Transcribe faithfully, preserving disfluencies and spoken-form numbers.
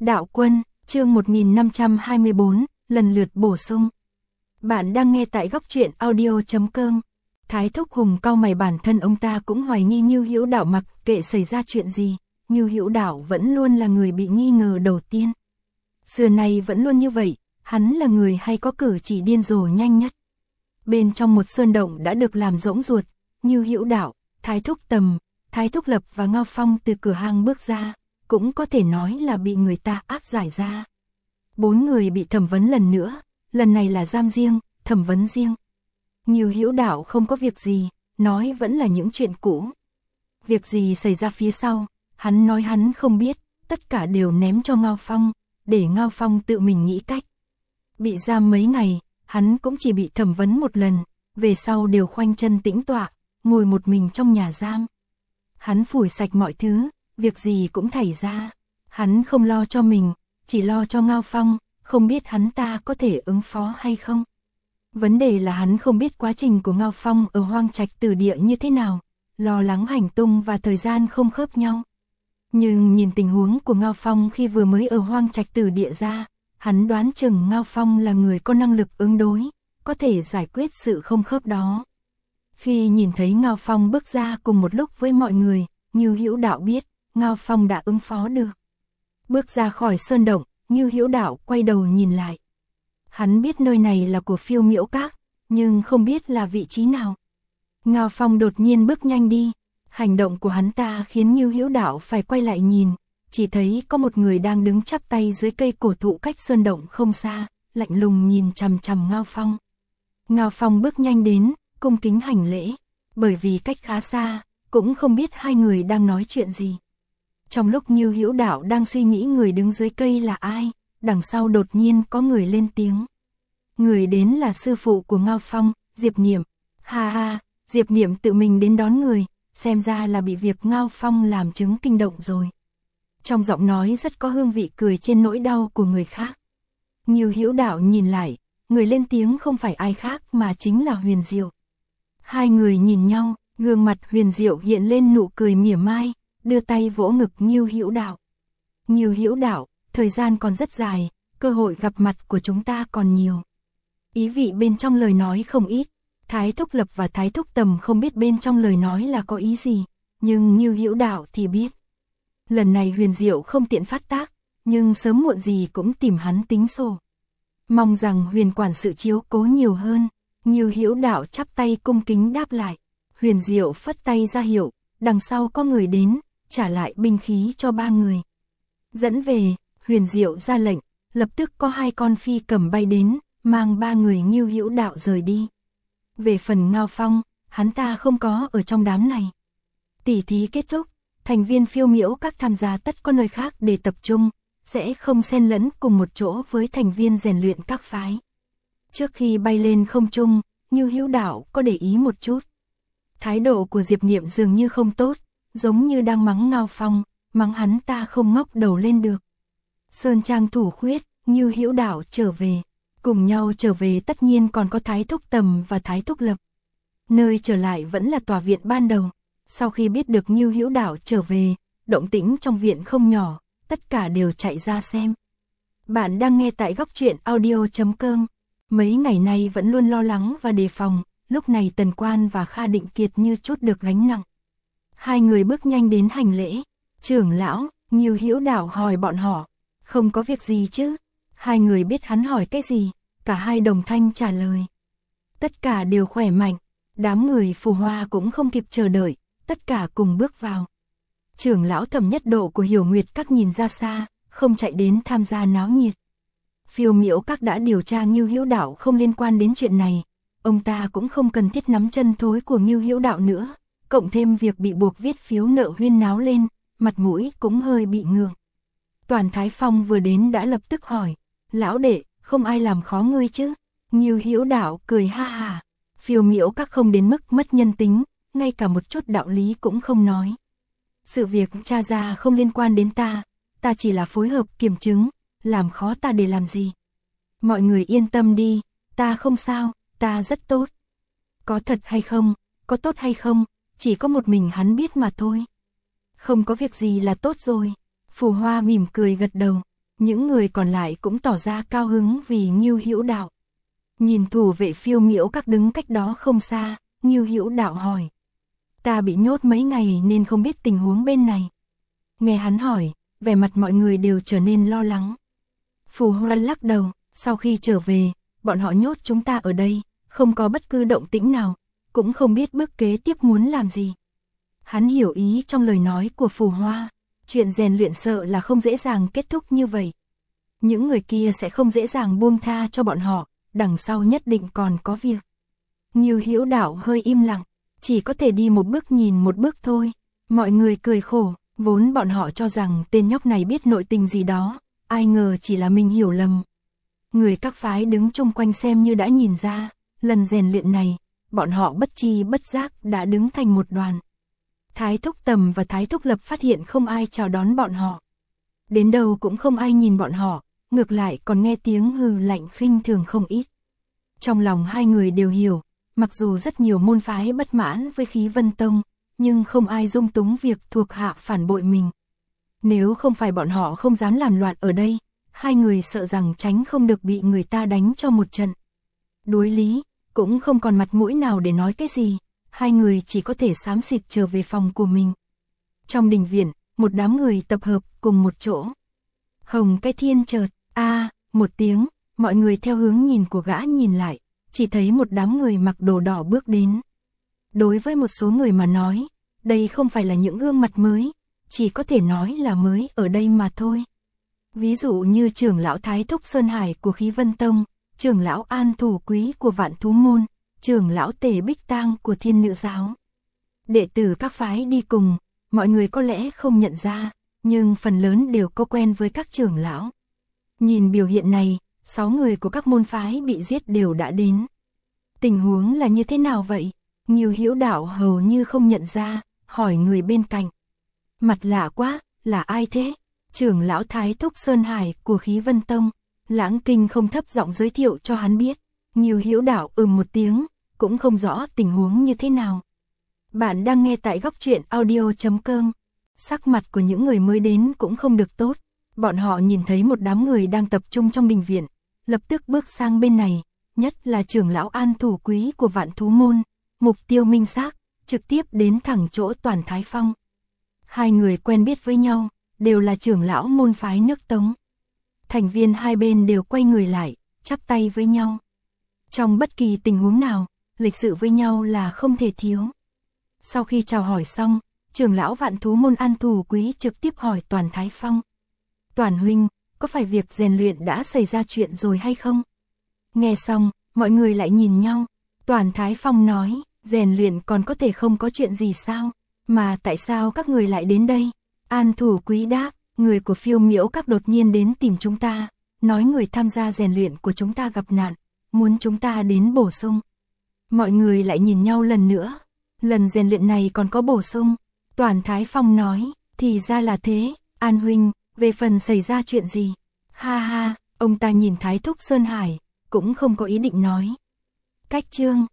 Đạo Quân, chương một nghìn năm trăm hai mươi bốn, lần lượt bổ sung. Bạn đang nghe tại góc truyện audio chấm com. Thái Thúc Hùng cau mày, bản thân ông ta cũng hoài nghi Ngưu Hữu Đạo, mặc kệ xảy ra chuyện gì, Ngưu Hữu Đạo vẫn luôn là người bị nghi ngờ đầu tiên. Xưa nay vẫn luôn như vậy, hắn là người hay có cử chỉ điên rồ nhanh nhất. Bên trong một sơn động đã được làm rỗng ruột, Ngưu Hữu Đạo, Thái Thúc Tầm, Thái Thúc Lập và Ngao Phong từ cửa hang bước ra, cũng có thể nói là bị người ta áp giải ra. Bốn người bị thẩm vấn lần nữa, lần này là giam riêng, thẩm vấn riêng. Ngưu Hữu Đạo không có việc gì, nói vẫn là những chuyện cũ. Việc gì xảy ra phía sau, hắn nói hắn không biết, tất cả đều ném cho Ngao Phong, để Ngao Phong tự mình nghĩ cách. Bị giam mấy ngày, hắn cũng chỉ bị thẩm vấn một lần, về sau đều khoanh chân tĩnh tọa, ngồi một mình trong nhà giam. Hắn phủi sạch mọi thứ, việc gì cũng thảy ra. Hắn không lo cho mình, chỉ lo cho Ngao Phong, không biết hắn ta có thể ứng phó hay không. Vấn đề là hắn không biết quá trình của Ngao Phong ở Hoang Trạch Tử Địa như thế nào, lo lắng hành tung và thời gian không khớp nhau. Nhưng nhìn tình huống của Ngao Phong khi vừa mới ở Hoang Trạch Tử Địa ra, hắn đoán chừng Ngao Phong là người có năng lực ứng đối, có thể giải quyết sự không khớp đó. Khi nhìn thấy Ngao Phong bước ra cùng một lúc với mọi người, Ngưu Hữu Đạo biết, Ngao Phong đã ứng phó được. Bước ra khỏi sơn động, Ngưu Hữu Đạo quay đầu nhìn lại. Hắn biết nơi này là của Phiêu Miễu Các, nhưng không biết là vị trí nào. Ngao Phong đột nhiên bước nhanh đi, hành động của hắn ta khiến Ngưu Hữu Đạo phải quay lại nhìn, chỉ thấy có một người đang đứng chắp tay dưới cây cổ thụ cách sơn động không xa, lạnh lùng nhìn chằm chằm Ngao Phong. Ngao Phong bước nhanh đến, cung kính hành lễ, bởi vì cách khá xa, cũng không biết hai người đang nói chuyện gì. Trong lúc Ngưu Hữu Đạo đang suy nghĩ người đứng dưới cây là ai, đằng sau đột nhiên có người lên tiếng. Người đến là sư phụ của Ngao Phong, Diệp Niệm. Ha ha, Diệp Niệm tự mình đến đón người, xem ra là bị việc Ngao Phong làm chứng kinh động rồi. Trong giọng nói rất có hương vị cười trên nỗi đau của người khác. Ngưu Hữu Đạo nhìn lại, người lên tiếng không phải ai khác mà chính là Huyền Diệu. Hai người nhìn nhau, gương mặt Huyền Diệu hiện lên nụ cười mỉa mai, đưa tay vỗ ngực Ngưu Hữu Đạo. Ngưu Hữu Đạo, thời gian còn rất dài, cơ hội gặp mặt của chúng ta còn nhiều. Ý vị bên trong lời nói không ít, Thái Thúc Lập và Thái Thúc Tầm không biết bên trong lời nói là có ý gì, nhưng Ngưu Hữu Đạo thì biết. Lần này Huyền Diệu không tiện phát tác, nhưng sớm muộn gì cũng tìm hắn tính sổ. Mong rằng Huyền quản sự chiếu cố nhiều hơn. Ngưu Hữu Đạo chắp tay cung kính đáp lại. Huyền Diệu phất tay ra hiệu, đằng sau có người đến, trả lại binh khí cho ba người. Dẫn về, Huyền Diệu ra lệnh, lập tức có hai con phi cầm bay đến, mang ba người Ngưu Hữu Đạo rời đi. Về phần Ngao Phong, hắn ta không có ở trong đám này. Tỉ thí kết thúc, thành viên Phiêu Miễu Các tham gia tất có nơi khác để tập trung, sẽ không xen lẫn cùng một chỗ với thành viên rèn luyện các phái. Trước khi bay lên không trung, Ngưu Hữu Đạo có để ý một chút. Thái độ của Diệp Niệm dường như không tốt, giống như đang mắng Ngao Phong, mắng hắn ta không ngóc đầu lên được. Sơn Trang thủ khuyết, Ngưu Hữu Đạo trở về. Cùng nhau trở về tất nhiên còn có Thái Thúc Tầm và Thái Thúc Lập. Nơi trở lại vẫn là tòa viện ban đầu. Sau khi biết được Ngưu Hữu Đạo trở về, động tĩnh trong viện không nhỏ, tất cả đều chạy ra xem. Bạn đang nghe tại góc truyện audio chấm com. Mấy ngày nay vẫn luôn lo lắng và đề phòng, lúc này Tần Quan và Kha Định Kiệt như chút được gánh nặng. Hai người bước nhanh đến hành lễ. Trưởng lão, Ngưu Hữu Đạo hỏi bọn họ, không có việc gì chứ? Hai người biết hắn hỏi cái gì, cả hai đồng thanh trả lời. Tất cả đều khỏe mạnh, đám người Phù Hoa cũng không kịp chờ đợi, tất cả cùng bước vào. Trưởng lão Thẩm Nhất Độ của Hiểu Nguyệt Các nhìn ra xa, không chạy đến tham gia náo nhiệt. Phiêu Miễu Các đã điều tra Ngưu Hữu Đạo không liên quan đến chuyện này, ông ta cũng không cần thiết nắm chân thối của Ngưu Hữu Đạo nữa, cộng thêm việc bị buộc viết phiếu nợ huyên náo lên, mặt mũi cũng hơi bị ngượng. Toàn Thái Phong vừa đến đã lập tức hỏi, lão đệ, không ai làm khó ngươi chứ? Ngưu Hữu Đạo cười ha ha, Phiêu Miễu Các không đến mức mất nhân tính, ngay cả một chút đạo lý cũng không nói. Sự việc tra ra không liên quan đến ta, ta chỉ là phối hợp kiểm chứng, làm khó ta để làm gì? Mọi người yên tâm đi, ta không sao, ta rất tốt. Có thật hay không, có tốt hay không, chỉ có một mình hắn biết mà thôi. Không có việc gì là tốt rồi. Phù Hoa mỉm cười gật đầu. Những người còn lại cũng tỏ ra cao hứng vì Ngưu Hữu Đạo. Nhìn thủ vệ Phiêu Miễu Các đứng cách đó không xa, Ngưu Hữu Đạo hỏi. Ta bị nhốt mấy ngày nên không biết tình huống bên này. Nghe hắn hỏi, vẻ mặt mọi người đều trở nên lo lắng. Phù Hoa lắc đầu, sau khi trở về, bọn họ nhốt chúng ta ở đây, không có bất cứ động tĩnh nào, cũng không biết bước kế tiếp muốn làm gì. Hắn hiểu ý trong lời nói của Phù Hoa, chuyện rèn luyện sợ là không dễ dàng kết thúc như vậy. Những người kia sẽ không dễ dàng buông tha cho bọn họ, đằng sau nhất định còn có việc. Ngưu Hữu Đạo hơi im lặng, chỉ có thể đi một bước nhìn một bước thôi. Mọi người cười khổ, vốn bọn họ cho rằng tên nhóc này biết nội tình gì đó, ai ngờ chỉ là mình hiểu lầm. Người các phái đứng chung quanh xem như đã nhìn ra, lần rèn luyện này, bọn họ bất chi bất giác đã đứng thành một đoàn. Thái Thúc Tầm và Thái Thúc Lập phát hiện không ai chào đón bọn họ. Đến đâu cũng không ai nhìn bọn họ, ngược lại còn nghe tiếng hừ lạnh khinh thường không ít. Trong lòng hai người đều hiểu, mặc dù rất nhiều môn phái bất mãn với Khí Vân Tông, nhưng không ai dung túng việc thuộc hạ phản bội mình. Nếu không phải bọn họ không dám làm loạn ở đây, hai người sợ rằng tránh không được bị người ta đánh cho một trận. Đối lý, cũng không còn mặt mũi nào để nói cái gì, hai người chỉ có thể xám xịt trở về phòng của mình. Trong đình viện, một đám người tập hợp cùng một chỗ. Hồng Cái Thiên chợt, a một tiếng, mọi người theo hướng nhìn của gã nhìn lại, chỉ thấy một đám người mặc đồ đỏ bước đến. Đối với một số người mà nói, đây không phải là những gương mặt mới, chỉ có thể nói là mới ở đây mà thôi. Ví dụ như trưởng lão Thái Thúc Sơn Hải của Khí Vân Tông, trưởng lão An Thủ Quý của Vạn Thú Môn, trưởng lão Tề Bích Tang của Thiên Nữ Giáo. Đệ tử các phái đi cùng, mọi người có lẽ không nhận ra, nhưng phần lớn đều có quen với các trưởng lão. Nhìn biểu hiện này, sáu người của các môn phái bị giết đều đã đến. Tình huống là như thế nào vậy? Ngưu Hữu Đạo hầu như không nhận ra, hỏi người bên cạnh. Mặt lạ quá, là ai thế? Trưởng lão Thái Thúc Sơn Hải của Khí Vân Tông. Lãng Kinh không thấp giọng giới thiệu cho hắn biết. Ngưu Hữu Đạo ừm một tiếng, cũng không rõ tình huống như thế nào. Bạn đang nghe tại góc truyện audio chấm com. Sắc mặt của những người mới đến cũng không được tốt. Bọn họ nhìn thấy một đám người đang tập trung trong đình viện, lập tức bước sang bên này, nhất là trưởng lão An Thủ Quý của Vạn Thú Môn, mục tiêu minh xác, trực tiếp đến thẳng chỗ Toàn Thái Phong. Hai người quen biết với nhau, đều là trưởng lão môn phái nước Tống. Thành viên hai bên đều quay người lại, chắp tay với nhau. Trong bất kỳ tình huống nào, lịch sự với nhau là không thể thiếu. Sau khi chào hỏi xong, trưởng lão Vạn Thú Môn An Thủ Quý trực tiếp hỏi Toàn Thái Phong. Toàn huynh, có phải việc rèn luyện đã xảy ra chuyện rồi hay không? Nghe xong, mọi người lại nhìn nhau. Toàn Thái Phong nói, rèn luyện còn có thể không có chuyện gì sao? Mà tại sao các người lại đến đây? An Thủ Quý đáp, người của Phiêu Miễu Các đột nhiên đến tìm chúng ta, nói người tham gia rèn luyện của chúng ta gặp nạn, muốn chúng ta đến bổ sung. Mọi người lại nhìn nhau lần nữa. Lần rèn luyện này còn có bổ sung. Toàn Thái Phong nói, thì ra là thế, An huynh, về phần xảy ra chuyện gì? Ha ha, ông ta nhìn Thái Thúc Sơn Hải, cũng không có ý định nói. Cách chương